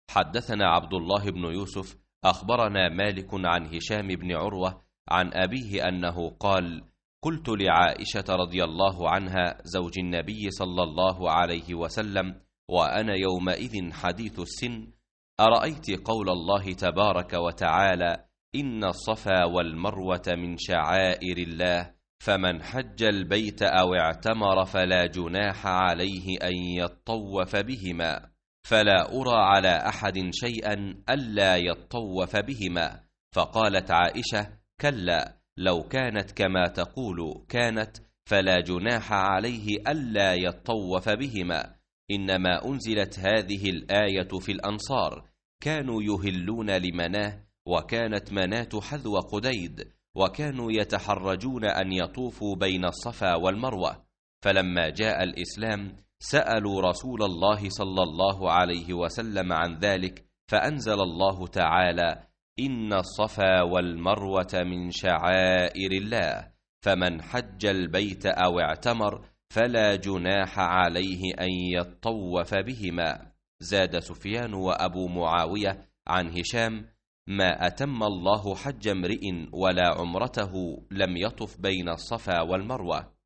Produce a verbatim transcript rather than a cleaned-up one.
حدثنا عبد الله بن يوسف أخبرنا مالك عن هشام بن عروة عن أبيه أنه قال: قلت لعائشة رضي الله عنها زوج النبي صلى الله عليه وسلم وأنا يومئذ حديث السن: أرأيت قول الله تبارك وتعالى: إن الصفا والمروة من شعائر الله، فمن حج البيت أو اعتمر فلا جناح عليه أن يطوف بهما، فلا أرى على أحد شيئا ألا يطوف بهما. فقالت عائشة: كلا، لو كانت كما تقول كانت، فلا جناح عليه ألا يطوف بهما، إنما أنزلت هذه الآية في الأنصار، كانوا يهلون لمناه، وكانت مناة حذو قديد، وكانوا يتحرجون أن يطوفوا بين الصفا والمروة. فلما جاء الإسلام سألوا رسول الله صلى الله عليه وسلم عن ذلك، فأنزل الله تعالى: إن الصفا والمروة من شعائر الله، فمن حج البيت أو اعتمر فلا جناح عليه أن يطوف بهما. زاد سفيان وأبو معاوية عن هشام: ما أتم الله حج امرئ ولا عمرته لم يطف بين الصفا والمروة.